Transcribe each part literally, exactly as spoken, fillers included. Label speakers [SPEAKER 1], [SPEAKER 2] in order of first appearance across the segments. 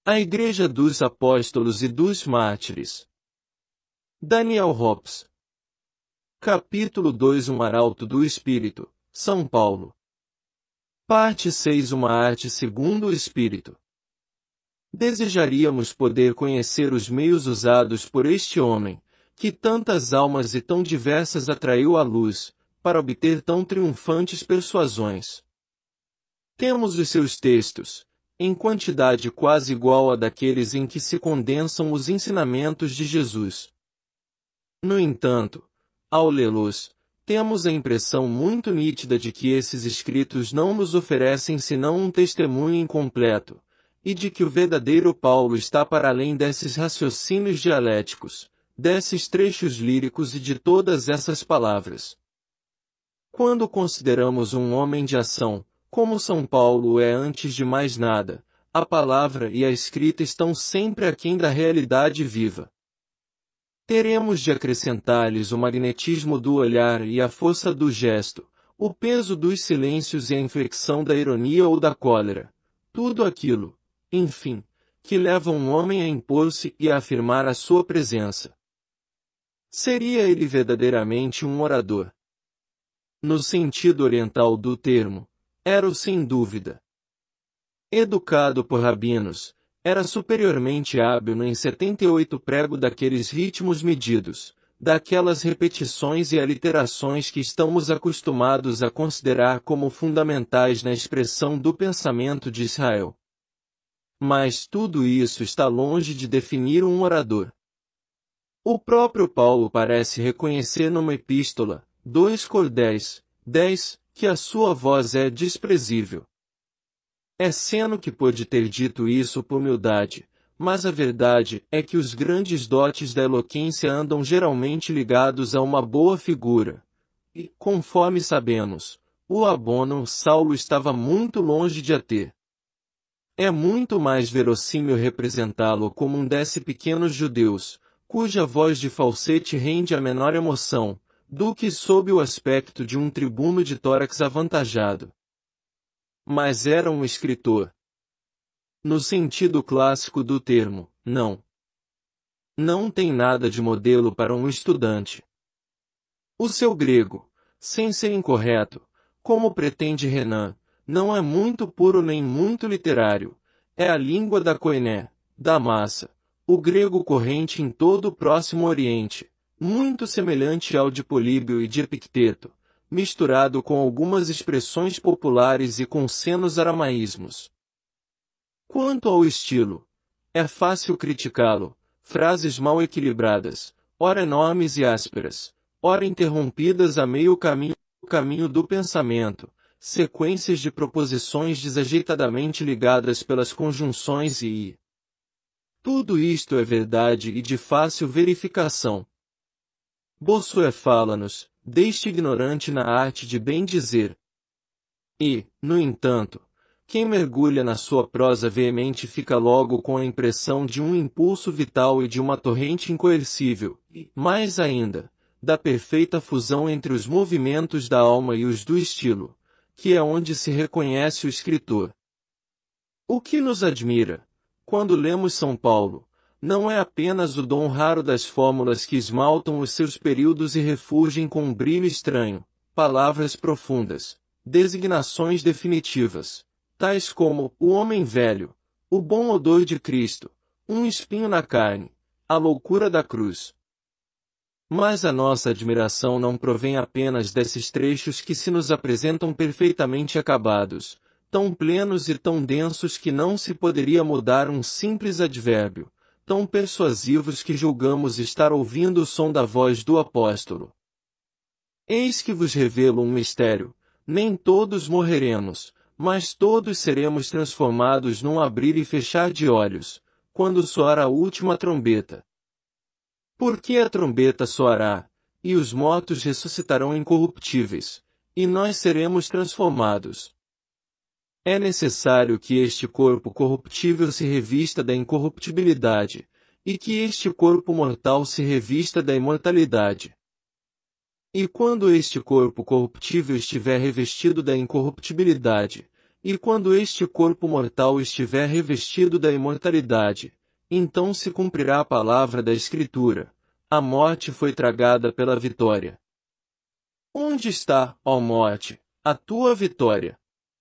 [SPEAKER 1] A Igreja dos Apóstolos e dos Mártires. Daniel Hobbes. Capítulo dois Um Arauto do Espírito, São Paulo. Parte seis Uma arte segundo o Espírito. Desejaríamos poder conhecer os meios usados por este homem, que tantas almas e tão diversas atraiu à luz, para obter tão triunfantes persuasões. Temos os seus textos, em quantidade quase igual à daqueles em que se condensam os ensinamentos de Jesus. No entanto, ao lê-los, temos a impressão muito nítida de que esses escritos não nos oferecem senão um testemunho incompleto, e de que o verdadeiro Paulo está para além desses raciocínios dialéticos, desses trechos líricos e de todas essas palavras. Quando consideramos um homem de ação, como São Paulo é antes de mais nada, a palavra e a escrita estão sempre aquém da realidade viva. Teremos de acrescentar-lhes o magnetismo do olhar e a força do gesto, o peso dos silêncios e a inflexão da ironia ou da cólera, tudo aquilo, enfim, que leva um homem a impor-se e a afirmar a sua presença. Seria ele verdadeiramente um orador? No sentido oriental do termo, era-o sem dúvida. Educado por rabinos, era superiormente hábil no em setenta e oito prego daqueles ritmos medidos, daquelas repetições e aliterações que estamos acostumados a considerar como fundamentais na expressão do pensamento de Israel. Mas tudo isso está longe de definir um orador. O próprio Paulo parece reconhecer numa epístola, dois Cordéis, dez, que a sua voz é desprezível. É Seno que pôde ter dito isso por humildade, mas a verdade é que os grandes dotes da eloquência andam geralmente ligados a uma boa figura. E, conforme sabemos, o abono Saulo estava muito longe de a ter. É muito mais verossímil representá-lo como um desses pequenos judeus, cuja voz de falsete rende a menor emoção, do que sob o aspecto de um tribuno de tórax avantajado. Mas era um escritor. No sentido clássico do termo, não. Não tem nada de modelo para um estudante. O seu grego, sem ser incorreto, como pretende Renan, não é muito puro nem muito literário, é a língua da koiné, da massa, o grego corrente em todo o Próximo Oriente, muito semelhante ao de Políbio e de Epicteto, misturado com algumas expressões populares e com senos aramaísmos. Quanto ao estilo, é fácil criticá-lo, frases mal equilibradas, ora enormes e ásperas, ora interrompidas a meio caminho, caminho do pensamento, sequências de proposições desajeitadamente ligadas pelas conjunções e... Tudo isto é verdade e de fácil verificação. Bossuet fala-nos, deste ignorante na arte de bem dizer. E, no entanto, quem mergulha na sua prosa veemente fica logo com a impressão de um impulso vital e de uma torrente incoercível, e, mais ainda, da perfeita fusão entre os movimentos da alma e os do estilo, que é onde se reconhece o escritor. O que nos admira, quando lemos São Paulo, não é apenas o dom raro das fórmulas que esmaltam os seus períodos e refulgem com um brilho estranho, palavras profundas, designações definitivas, tais como o homem velho, o bom odor de Cristo, um espinho na carne, a loucura da cruz. Mas a nossa admiração não provém apenas desses trechos que se nos apresentam perfeitamente acabados, tão plenos e tão densos que não se poderia mudar um simples advérbio, tão persuasivos que julgamos estar ouvindo o som da voz do apóstolo. Eis que vos revelo um mistério, nem todos morreremos, mas todos seremos transformados num abrir e fechar de olhos, quando soar a última trombeta. Porque a trombeta soará, e os mortos ressuscitarão incorruptíveis, e nós seremos transformados. É necessário que este corpo corruptível se revista da incorruptibilidade, e que este corpo mortal se revista da imortalidade. E quando este corpo corruptível estiver revestido da incorruptibilidade, E quando este corpo mortal estiver revestido da imortalidade, então se cumprirá a palavra da Escritura: a morte foi tragada pela vitória. Onde está, ó morte, a tua vitória?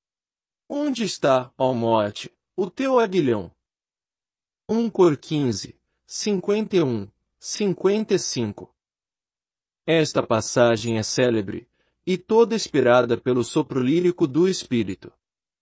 [SPEAKER 1] Onde está, ó morte, o teu aguilhão? um Cor quinze, cinquenta e um, cinquenta e cinco. Esta passagem é célebre, e toda inspirada pelo sopro lírico do Espírito.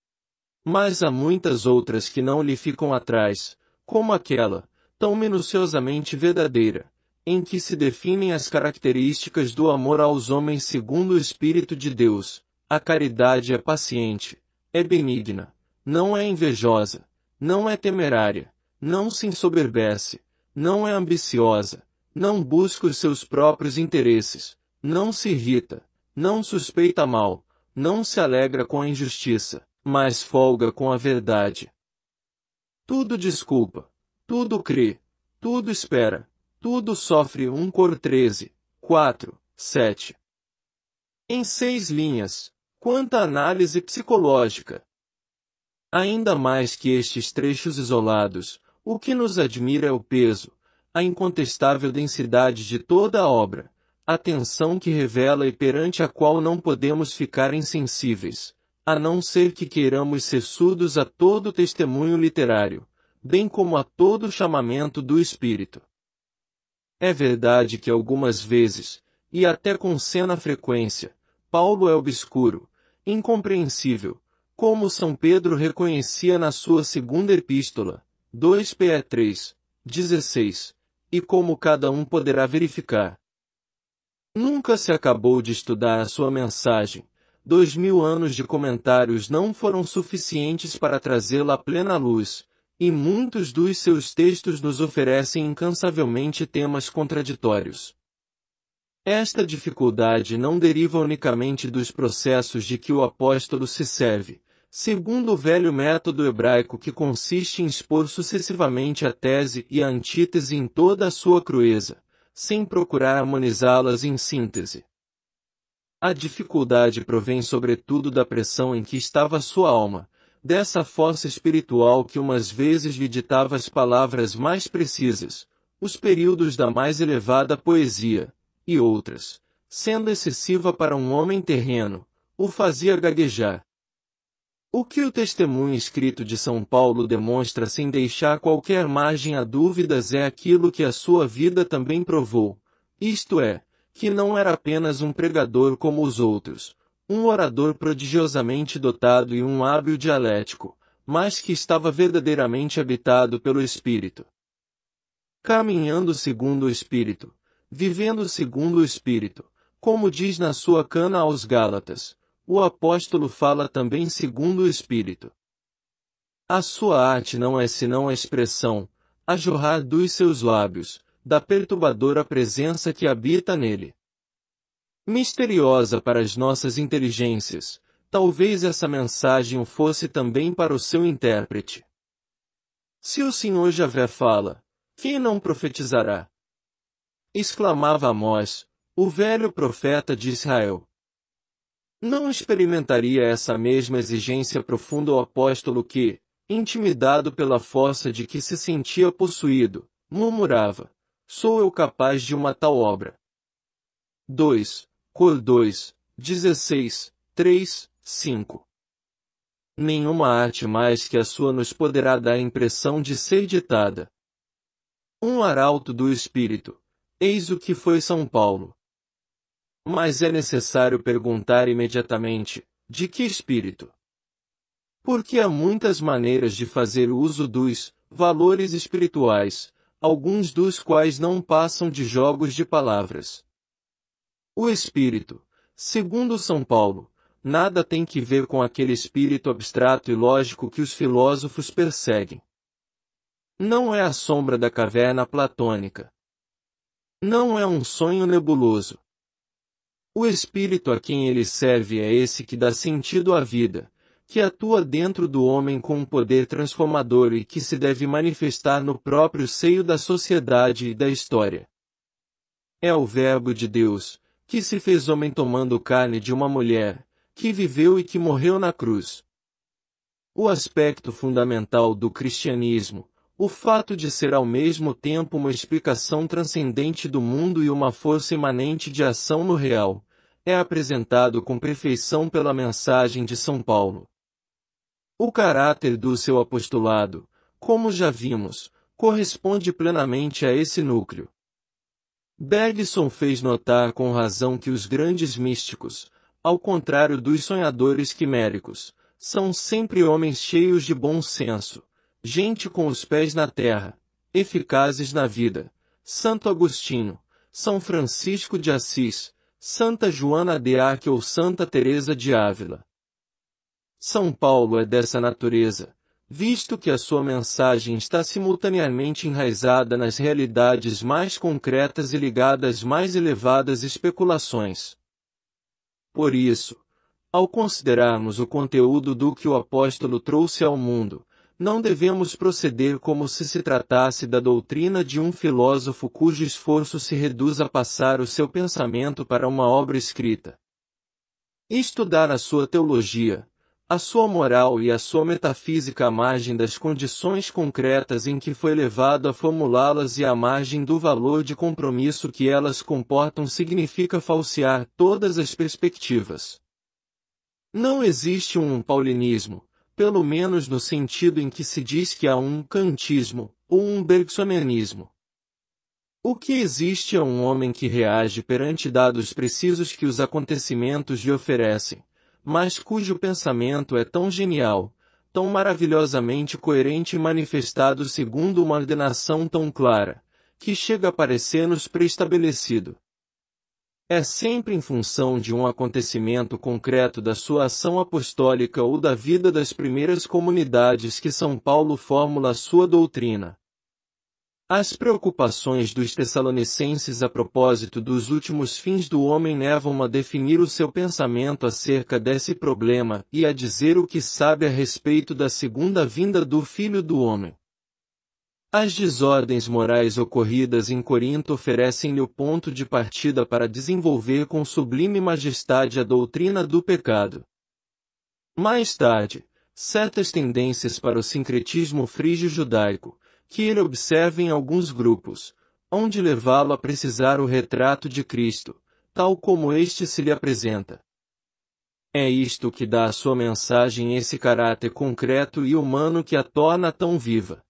[SPEAKER 1] Mas há muitas outras que não lhe ficam atrás, como aquela, tão minuciosamente verdadeira, em que se definem as características do amor aos homens segundo o Espírito de Deus. A caridade é paciente, é benigna, não é invejosa, não é temerária, não se ensoberbece, não é ambiciosa, não busca os seus próprios interesses, não se irrita, não suspeita mal, não se alegra com a injustiça, mas folga com a verdade. Tudo desculpa, tudo crê, tudo espera, tudo sofre. um Cor treze, quatro, sete. Em seis linhas, quanta análise psicológica! Ainda mais que estes trechos isolados, o que nos admira é o peso, a incontestável densidade de toda a obra, a tensão que revela e perante a qual não podemos ficar insensíveis, a não ser que queiramos ser surdos a todo testemunho literário, bem como a todo chamamento do Espírito. É verdade que algumas vezes, e até com cena frequência, Paulo é obscuro, incompreensível, como São Pedro reconhecia na sua segunda epístola, dois Pedro três, dezesseis, e como cada um poderá verificar. Nunca se acabou de estudar a sua mensagem. Dois mil anos de comentários não foram suficientes para trazê-la à plena luz, e muitos dos seus textos nos oferecem incansavelmente temas contraditórios. Esta dificuldade não deriva unicamente dos processos de que o apóstolo se serve, segundo o velho método hebraico que consiste em expor sucessivamente a tese e a antítese em toda a sua crueza, sem procurar harmonizá-las em síntese. A dificuldade provém sobretudo da pressão em que estava sua alma, dessa força espiritual que umas vezes lhe ditava as palavras mais precisas, os períodos da mais elevada poesia, e outras, sendo excessiva para um homem terreno, o fazia gaguejar. O que o testemunho escrito de São Paulo demonstra sem deixar qualquer margem a dúvidas é aquilo que a sua vida também provou, isto é, que não era apenas um pregador como os outros, um orador prodigiosamente dotado e um hábil dialético, mas que estava verdadeiramente habitado pelo Espírito. Caminhando segundo o Espírito, vivendo segundo o Espírito, como diz na sua carta aos Gálatas, o apóstolo fala também segundo o Espírito. A sua arte não é senão a expressão, a jorrar dos seus lábios, da perturbadora presença que habita nele. Misteriosa para as nossas inteligências, talvez essa mensagem o fosse também para o seu intérprete. Se o Senhor Javé fala, quem não profetizará? Exclamava Amós, o velho profeta de Israel. Não experimentaria essa mesma exigência profunda o apóstolo que, intimidado pela força de que se sentia possuído, murmurava, sou eu capaz de uma tal obra. dois Cor dois, dezesseis, três, cinco. Nenhuma arte mais que a sua nos poderá dar a impressão de ser ditada. Um arauto do Espírito, eis o que foi São Paulo. Mas é necessário perguntar imediatamente, de que espírito? Porque há muitas maneiras de fazer uso dos valores espirituais, alguns dos quais não passam de jogos de palavras. O espírito, segundo São Paulo, nada tem que ver com aquele espírito abstrato e lógico que os filósofos perseguem. Não é a sombra da caverna platônica. Não é um sonho nebuloso. O espírito a quem ele serve é esse que dá sentido à vida, que atua dentro do homem com um poder transformador e que se deve manifestar no próprio seio da sociedade e da história. É o Verbo de Deus, que se fez homem tomando carne de uma mulher, que viveu e que morreu na cruz. O aspecto fundamental do cristianismo, o fato de ser ao mesmo tempo uma explicação transcendente do mundo e uma força imanente de ação no real, é apresentado com perfeição pela mensagem de São Paulo. O caráter do seu apostolado, como já vimos, corresponde plenamente a esse núcleo. Bergson fez notar com razão que os grandes místicos, ao contrário dos sonhadores quiméricos, são sempre homens cheios de bom senso, gente com os pés na terra, eficazes na vida. Santo Agostinho, São Francisco de Assis, Santa Joana de Arc ou Santa Teresa de Ávila. São Paulo é dessa natureza, visto que a sua mensagem está simultaneamente enraizada nas realidades mais concretas e ligada às mais elevadas especulações. Por isso, ao considerarmos o conteúdo do que o apóstolo trouxe ao mundo, não devemos proceder como se se tratasse da doutrina de um filósofo cujo esforço se reduz a passar o seu pensamento para uma obra escrita. Estudar a sua teologia, a sua moral e a sua metafísica à margem das condições concretas em que foi levado a formulá-las e à margem do valor de compromisso que elas comportam significa falsear todas as perspectivas. Não existe um paulinismo, pelo menos no sentido em que se diz que há um kantismo, ou um bergsonianismo. O que existe é um homem que reage perante dados precisos que os acontecimentos lhe oferecem, mas cujo pensamento é tão genial, tão maravilhosamente coerente e manifestado segundo uma ordenação tão clara, que chega a parecer-nos pré-estabelecido. É sempre em função de um acontecimento concreto da sua ação apostólica ou da vida das primeiras comunidades que São Paulo formula a sua doutrina. As preocupações dos tessalonicenses a propósito dos últimos fins do homem levam-a a definir o seu pensamento acerca desse problema e a dizer o que sabe a respeito da segunda vinda do Filho do Homem. As desordens morais ocorridas em Corinto oferecem-lhe o ponto de partida para desenvolver com sublime majestade a doutrina do pecado. Mais tarde, certas tendências para o sincretismo frígio-judaico, que ele observa em alguns grupos, hão de levá-lo a precisar o retrato de Cristo, tal como este se lhe apresenta. É isto que dá à sua mensagem esse caráter concreto e humano que a torna tão viva.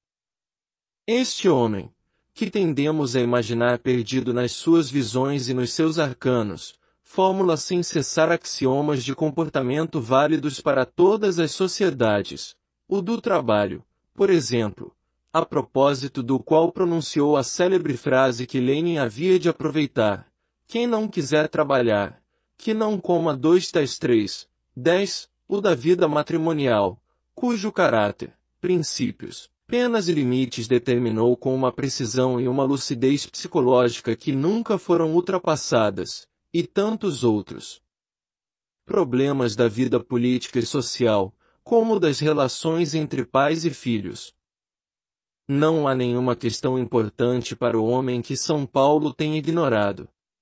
[SPEAKER 1] Este homem, que tendemos a imaginar perdido nas suas visões e nos seus arcanos, fórmula sem cessar axiomas de comportamento válidos para todas as sociedades, o do trabalho, por exemplo, a propósito do qual pronunciou a célebre frase que Lenin havia de aproveitar: quem não quiser trabalhar, que não coma dois tais três, dez, o da vida matrimonial, cujo caráter, princípios, penas e limites determinou com uma precisão e uma lucidez psicológica que nunca foram ultrapassadas, e tantos outros problemas da vida política e social, como das relações entre pais e filhos. Não há nenhuma questão importante para o homem que São Paulo tenha ignorado.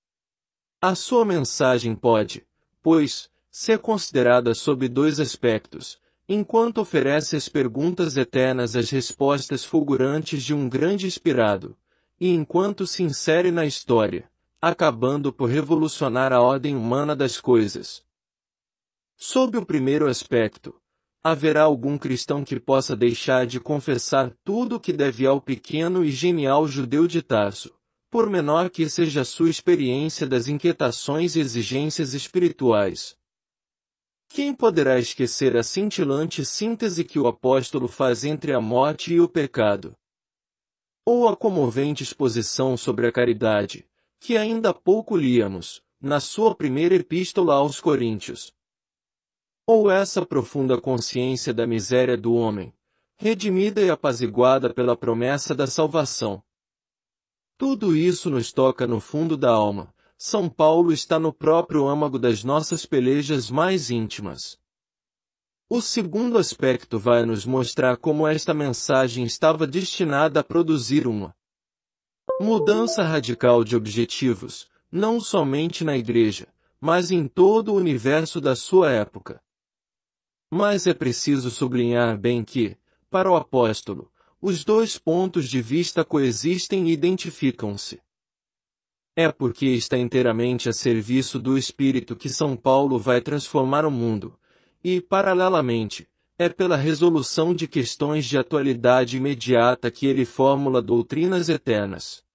[SPEAKER 1] A sua mensagem pode, pois, ser considerada sob dois aspectos, enquanto oferece às perguntas eternas as respostas fulgurantes de um grande inspirado, e enquanto se insere na história, acabando por revolucionar a ordem humana das coisas. Sob o primeiro aspecto, haverá algum cristão que possa deixar de confessar tudo o que deve ao pequeno e genial judeu de Tarso, por menor que seja a sua experiência das inquietações e exigências espirituais. Quem poderá esquecer a cintilante síntese que o apóstolo faz entre a morte e o pecado? Ou a comovente exposição sobre a caridade, que ainda há pouco líamos, na sua primeira epístola aos Coríntios? Ou essa profunda consciência da miséria do homem, redimida e apaziguada pela promessa da salvação? Tudo isso nos toca no fundo da alma. São Paulo está no próprio âmago das nossas pelejas mais íntimas. O segundo aspecto vai nos mostrar como esta mensagem estava destinada a produzir uma mudança radical de objetivos, não somente na Igreja, mas em todo o universo da sua época. Mas é preciso sublinhar bem que, para o apóstolo, os dois pontos de vista coexistem e identificam-se. É porque está inteiramente a serviço do Espírito que São Paulo vai transformar o mundo, e, paralelamente, é pela resolução de questões de atualidade imediata que ele formula doutrinas eternas.